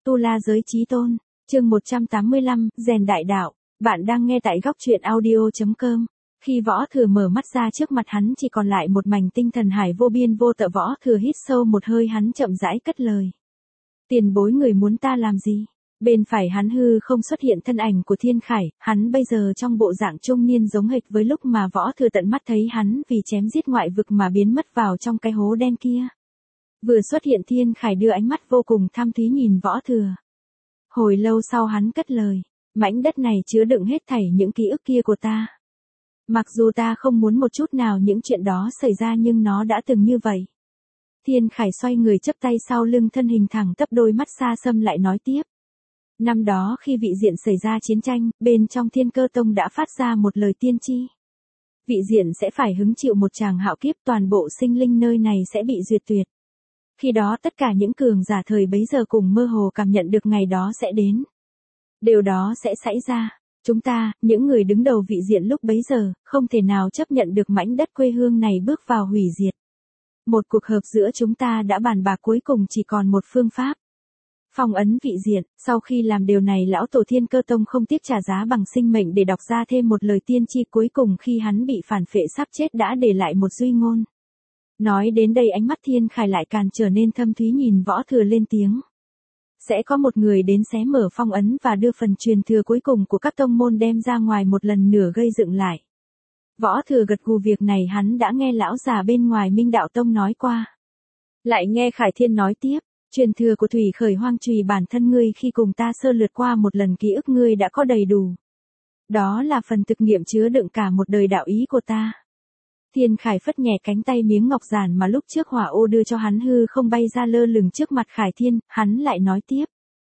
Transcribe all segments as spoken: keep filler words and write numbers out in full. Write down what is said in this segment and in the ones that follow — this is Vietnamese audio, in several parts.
Tu La Giới Chí Tôn, chương một trăm tám mươi lăm, rèn đại đạo. Bạn đang nghe tại góc truyện audio chấm com. Khi Võ Thừa mở mắt ra, trước mặt hắn chỉ còn lại một mảnh tinh thần hải vô biên vô tận. Võ Thừa hít sâu một hơi, hắn chậm rãi cất lời. Tiền bối, người muốn ta làm gì? Bên phải hắn hư không xuất hiện thân ảnh của Thiên Khải, hắn bây giờ trong bộ dạng trung niên giống hệt với lúc mà Võ Thừa tận mắt thấy hắn vì chém giết ngoại vực mà biến mất vào trong cái hố đen kia. Vừa xuất hiện, Thiên Khải đưa ánh mắt vô cùng thâm thúy nhìn Võ Thừa. Hồi lâu sau hắn cất lời, mảnh đất này chứa đựng hết thảy những ký ức kia của ta. Mặc dù ta không muốn một chút nào những chuyện đó xảy ra, nhưng nó đã từng như vậy. Thiên Khải xoay người chắp tay sau lưng, thân hình thẳng tắp, đôi mắt xa xăm lại nói tiếp. Năm đó khi vị diện xảy ra chiến tranh, bên trong Thiên Cơ Tông đã phát ra một lời tiên tri. Vị diện sẽ phải hứng chịu một tràng hạo kiếp, toàn bộ sinh linh nơi này sẽ bị diệt tuyệt. Khi đó tất cả những cường giả thời bấy giờ cùng mơ hồ cảm nhận được ngày đó sẽ đến. Điều đó sẽ xảy ra. Chúng ta, những người đứng đầu vị diện lúc bấy giờ, không thể nào chấp nhận được mảnh đất quê hương này bước vào hủy diệt. Một cuộc họp giữa chúng ta đã bàn bạc, cuối cùng chỉ còn một phương pháp. Phong ấn vị diện. Sau khi làm điều này, lão tổ Thiên Cơ Tông không tiếc trả giá bằng sinh mệnh để đọc ra thêm một lời tiên tri. Cuối cùng khi hắn bị phản phệ sắp chết đã để lại một duy ngôn. Nói đến đây, ánh mắt Thiên Khải lại càng trở nên thâm thúy, nhìn Võ Thừa lên tiếng. Sẽ có một người đến xé mở phong ấn và đưa phần truyền thừa cuối cùng của các tông môn đem ra ngoài một lần nữa gây dựng lại. Võ Thừa gật gù, việc này hắn đã nghe lão già bên ngoài Minh Đạo Tông nói qua. Lại nghe Khải Thiên nói tiếp, truyền thừa của Thủy Khởi Hoang Trùy bản thân ngươi khi cùng ta sơ lược qua một lần, ký ức ngươi đã có đầy đủ. Đó là phần thực nghiệm chứa đựng cả một đời đạo ý của ta. Thiên Khải phất nhẹ cánh tay, miếng ngọc giản mà lúc trước Hỏa Ô đưa cho hắn hư không bay ra lơ lửng trước mặt Khải Thiên, hắn lại nói tiếp.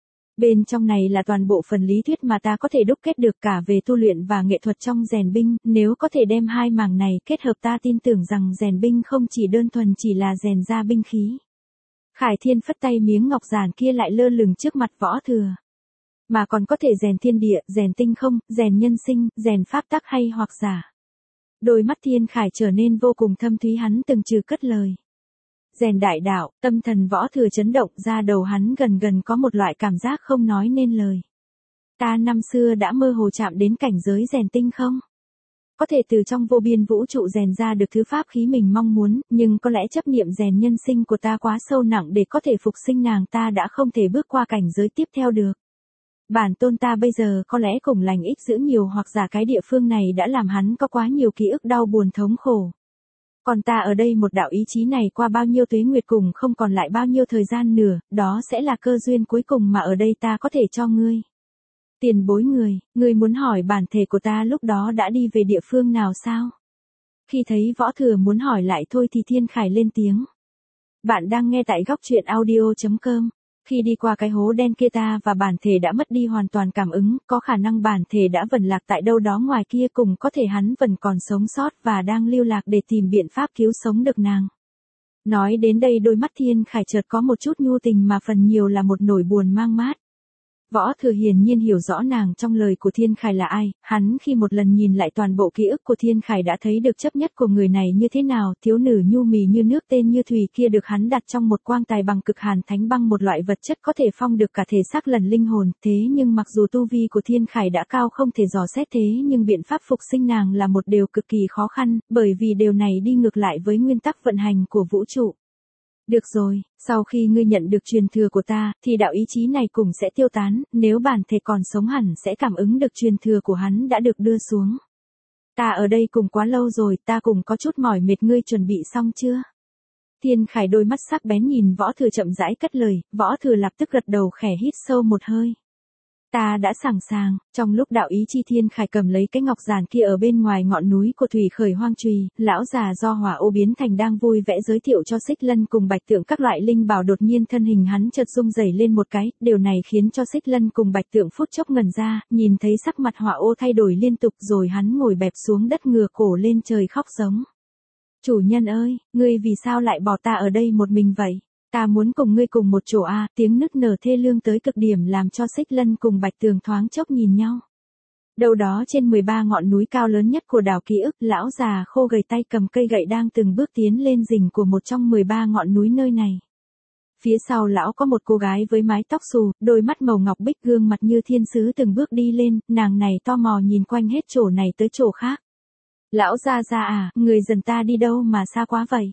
Bên trong này là toàn bộ phần lý thuyết mà ta có thể đúc kết được, cả về tu luyện và nghệ thuật trong rèn binh, nếu có thể đem hai mảng này kết hợp, ta tin tưởng rằng rèn binh không chỉ đơn thuần chỉ là rèn ra binh khí. Khải Thiên phất tay, miếng ngọc giản kia lại lơ lửng trước mặt Võ Thừa. Mà còn có thể rèn thiên địa, rèn tinh không, rèn nhân sinh, rèn pháp tắc hay hoặc giả. Đôi mắt Thiên Khải trở nên vô cùng thâm thúy, hắn từng chữ cất lời. Rèn đại đạo. Tâm thần Võ Thừa chấn động, ra đầu hắn gần gần có một loại cảm giác không nói nên lời. Ta năm xưa đã mơ hồ chạm đến cảnh giới rèn tinh không? Có thể từ trong vô biên vũ trụ rèn ra được thứ pháp khí mình mong muốn, nhưng có lẽ chấp niệm rèn nhân sinh của ta quá sâu nặng để có thể phục sinh nàng, ta đã không thể bước qua cảnh giới tiếp theo được. Bản tôn ta bây giờ có lẽ cùng lành ít dữ nhiều, hoặc giả cái địa phương này đã làm hắn có quá nhiều ký ức đau buồn thống khổ. Còn ta ở đây, một đạo ý chí này qua bao nhiêu tuế nguyệt cùng không còn lại bao nhiêu thời gian nữa, đó sẽ là cơ duyên cuối cùng mà ở đây ta có thể cho ngươi. Tiền bối, người, ngươi muốn hỏi bản thể của ta lúc đó đã đi về địa phương nào sao? Khi thấy Võ Thừa muốn hỏi lại thôi thì Thiên Khải lên tiếng. Bạn đang nghe tại góc truyện audio chấm com. Khi đi qua cái hố đen kia, ta và bản thể đã mất đi hoàn toàn cảm ứng, có khả năng bản thể đã vẩn lạc tại đâu đó ngoài kia, cùng có thể hắn vẫn còn sống sót và đang lưu lạc để tìm biện pháp cứu sống được nàng. Nói đến đây, đôi mắt Thiên Khải chợt có một chút nhu tình mà phần nhiều là một nỗi buồn mang mát. Võ Thừa hiển nhiên hiểu rõ nàng trong lời của Thiên Khải là ai, hắn khi một lần nhìn lại toàn bộ ký ức của Thiên Khải đã thấy được chấp nhất của người này như thế nào. Thiếu nữ nhu mì như nước tên như thủy kia được hắn đặt trong một quang tài bằng cực hàn thánh băng, một loại vật chất có thể phong được cả thể xác lần linh hồn. Thế nhưng mặc dù tu vi của Thiên Khải đã cao không thể dò xét, thế nhưng biện pháp phục sinh nàng là một điều cực kỳ khó khăn, bởi vì điều này đi ngược lại với nguyên tắc vận hành của vũ trụ. Được rồi, sau khi ngươi nhận được truyền thừa của ta, thì đạo ý chí này cũng sẽ tiêu tán, nếu bản thể còn sống hẳn sẽ cảm ứng được truyền thừa của hắn đã được đưa xuống. Ta ở đây cùng quá lâu rồi, ta cũng có chút mỏi mệt, ngươi chuẩn bị xong chưa? Thiên Khải đôi mắt sắc bén nhìn Võ Thừa, chậm rãi cất lời. Võ Thừa lập tức gật đầu, khẽ hít sâu một hơi. Ta đã sẵn sàng. Trong lúc đạo ý chi, Thiên Khải cầm lấy cái ngọc giản kia ở bên ngoài ngọn núi của Thủy Khởi Hoang Trùy, lão già do Hỏa Ô biến thành đang vui vẻ giới thiệu cho Xích Lân cùng Bạch Tượng các loại linh bảo. Đột nhiên thân hình hắn chợt rung rẩy lên một cái, điều này khiến cho Xích Lân cùng Bạch Tượng phút chốc ngẩn ra, nhìn thấy sắc mặt Hỏa Ô thay đổi liên tục, rồi hắn ngồi bẹp xuống đất, ngửa cổ lên trời khóc giống. Chủ nhân ơi, ngươi vì sao lại bỏ ta ở đây một mình vậy? Ta muốn cùng ngươi cùng một chỗ a. Tiếng nức nở thê lương tới cực điểm làm cho Xích Lân cùng Bạch Tường thoáng chốc nhìn nhau. Đâu đó trên mười ba ngọn núi cao lớn nhất của đảo ký ức, lão già khô gầy tay cầm cây gậy đang từng bước tiến lên rình của một trong mười ba ngọn núi nơi này. Phía sau lão có một cô gái với mái tóc xù, đôi mắt màu ngọc bích, gương mặt như thiên sứ, từng bước đi lên, nàng này to mò nhìn quanh hết chỗ này tới chỗ khác. Lão gia gia à, người dần ta đi đâu mà xa quá vậy?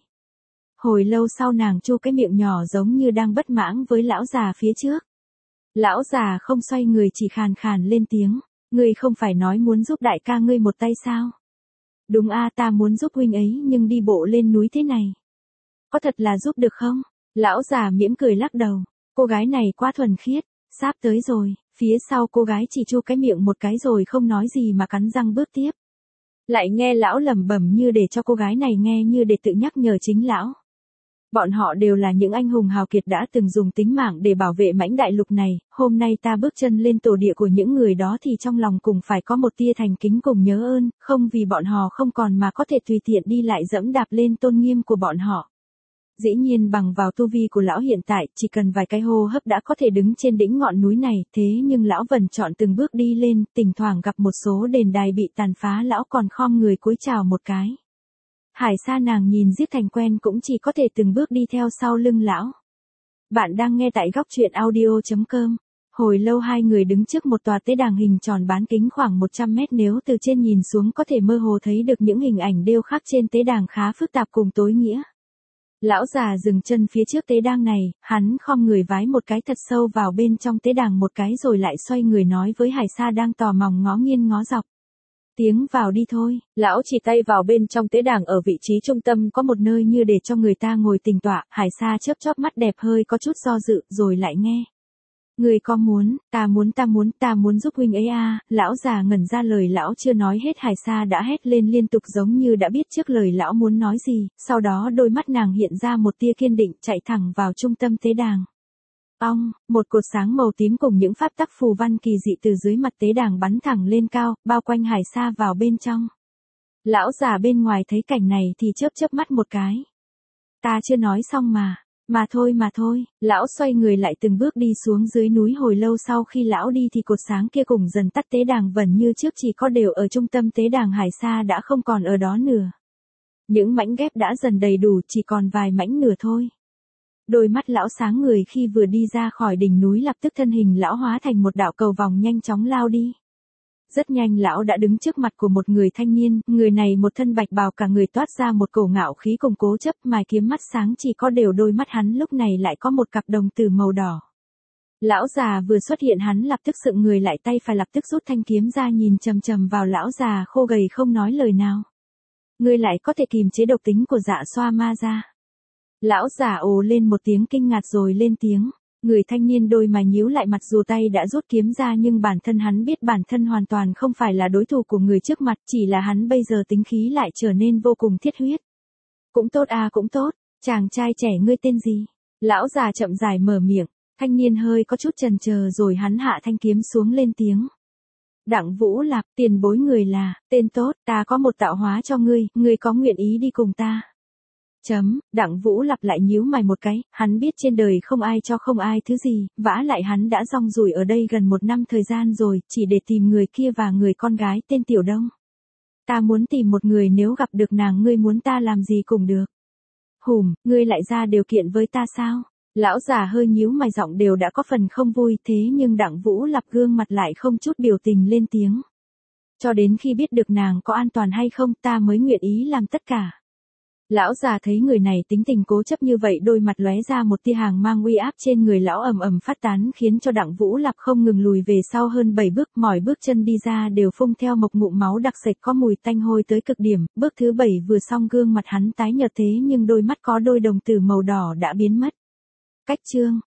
Hồi lâu sau nàng chu cái miệng nhỏ giống như đang bất mãn với lão già phía trước. Lão già không xoay người, chỉ khàn khàn lên tiếng, ngươi không phải nói muốn giúp đại ca ngươi một tay sao? Đúng a, ta muốn giúp huynh ấy nhưng đi bộ lên núi thế này. Có thật là giúp được không? Lão già mỉm cười lắc đầu, cô gái này quá thuần khiết, sắp tới rồi. Phía sau cô gái chỉ chu cái miệng một cái rồi không nói gì mà cắn răng bước tiếp. Lại nghe lão lẩm bẩm như để cho cô gái này nghe, như để tự nhắc nhở chính lão. Bọn họ đều là những anh hùng hào kiệt đã từng dùng tính mạng để bảo vệ mãnh đại lục này, hôm nay ta bước chân lên tổ địa của những người đó thì trong lòng cùng phải có một tia thành kính cùng nhớ ơn, không vì bọn họ không còn mà có thể tùy tiện đi lại dẫm đạp lên tôn nghiêm của bọn họ. Dĩ nhiên bằng vào tu vi của lão hiện tại, chỉ cần vài cái hô hấp đã có thể đứng trên đỉnh ngọn núi này, thế nhưng lão vẫn chọn từng bước đi lên, thỉnh thoảng gặp một số đền đài bị tàn phá lão còn khom người cúi chào một cái. Hải Sa nàng nhìn giết thành quen cũng chỉ có thể từng bước đi theo sau lưng lão. Bạn đang nghe tại góc truyện audio chấm com. Hồi lâu hai người đứng trước một tòa tế đàn hình tròn bán kính khoảng một trăm mét, nếu từ trên nhìn xuống có thể mơ hồ thấy được những hình ảnh điêu khắc trên tế đàn khá phức tạp cùng tối nghĩa. Lão già dừng chân phía trước tế đàn này, hắn khom người vái một cái thật sâu vào bên trong tế đàn một cái rồi lại xoay người nói với Hải Sa đang tò mò ngó nghiêng ngó dọc. Tiếng vào đi thôi. Lão chỉ tay vào bên trong tế đàn, ở vị trí trung tâm có một nơi như để cho người ta ngồi tĩnh tọa. Hải Sa chớp chớp mắt đẹp hơi có chút do dự rồi lại nghe. Người có muốn, ta muốn ta muốn ta muốn giúp huynh ấy à, lão già ngẩn ra, lời lão chưa nói hết Hải Sa đã hét lên liên tục giống như đã biết trước lời lão muốn nói gì, sau đó đôi mắt nàng hiện ra một tia kiên định, chạy thẳng vào trung tâm tế đàn. Ong, một cột sáng màu tím cùng những pháp tắc phù văn kỳ dị từ dưới mặt tế đàn bắn thẳng lên cao, bao quanh Hải Sa vào bên trong. Lão già bên ngoài thấy cảnh này thì chớp chớp mắt một cái. Ta chưa nói xong mà. Mà thôi mà thôi, lão xoay người lại từng bước đi xuống dưới núi. Hồi lâu sau khi lão đi thì cột sáng kia cùng dần tắt, tế đàn vẫn như trước chỉ có đều ở trung tâm tế đàn. Hải Sa đã không còn ở đó nữa. Những mảnh ghép đã dần đầy đủ, chỉ còn vài mảnh nữa thôi. Đôi mắt lão sáng người khi vừa đi ra khỏi đỉnh núi, lập tức thân hình lão hóa thành một đạo cầu vòng nhanh chóng lao đi. Rất nhanh lão đã đứng trước mặt của một người thanh niên, người này một thân bạch bào, cả người toát ra một cổ ngạo khí cùng cố chấp, mài kiếm mắt sáng chỉ có đều, đôi mắt hắn lúc này lại có một cặp đồng tử màu đỏ. Lão già vừa xuất hiện hắn lập tức sững người lại, tay phải lập tức rút thanh kiếm ra, nhìn chằm chằm vào lão già khô gầy không nói lời nào. Ngươi lại có thể kìm chế độc tính của Dạ Xoa Ma ra. Lão già ồ lên một tiếng kinh ngạc rồi lên tiếng. Người thanh niên đôi mày nhíu lại, mặc dù tay đã rút kiếm ra nhưng bản thân hắn biết bản thân hoàn toàn không phải là đối thủ của người trước mặt, chỉ là hắn bây giờ tính khí lại trở nên vô cùng thiết huyết. Cũng tốt à cũng tốt, chàng trai trẻ ngươi tên gì? Lão già chậm rãi mở miệng, thanh niên hơi có chút chần chờ rồi hắn hạ thanh kiếm xuống lên tiếng. Đặng Vũ Lạp, tiền bối người là, tên tốt, ta có một tạo hóa cho ngươi, ngươi có nguyện ý đi cùng ta? Chấm, Đặng Vũ lặp lại nhíu mày một cái, hắn biết trên đời không ai cho không ai thứ gì, vả lại hắn đã rong ruổi ở đây gần một năm thời gian rồi, chỉ để tìm người kia và người con gái tên Tiểu Đông. Ta muốn tìm một người, nếu gặp được nàng ngươi muốn ta làm gì cũng được. Hùm, ngươi lại ra điều kiện với ta sao? Lão già hơi nhíu mày, giọng đều đã có phần không vui, thế nhưng Đặng Vũ lặp gương mặt lại không chút biểu tình lên tiếng. Cho đến khi biết được nàng có an toàn hay không ta mới nguyện ý làm tất cả. Lão già thấy người này tính tình cố chấp như vậy, đôi mặt lóe ra một tia hàng mang uy áp, trên người lão ầm ầm phát tán khiến cho Đặng Vũ Lạp không ngừng lùi về sau hơn bảy bước, mỏi bước chân đi ra đều phun theo một ngụm máu đặc sệt có mùi tanh hôi tới cực điểm. Bước thứ bảy vừa xong, gương mặt hắn tái nhợt thế nhưng đôi mắt có đôi đồng tử màu đỏ đã biến mất. Cách chương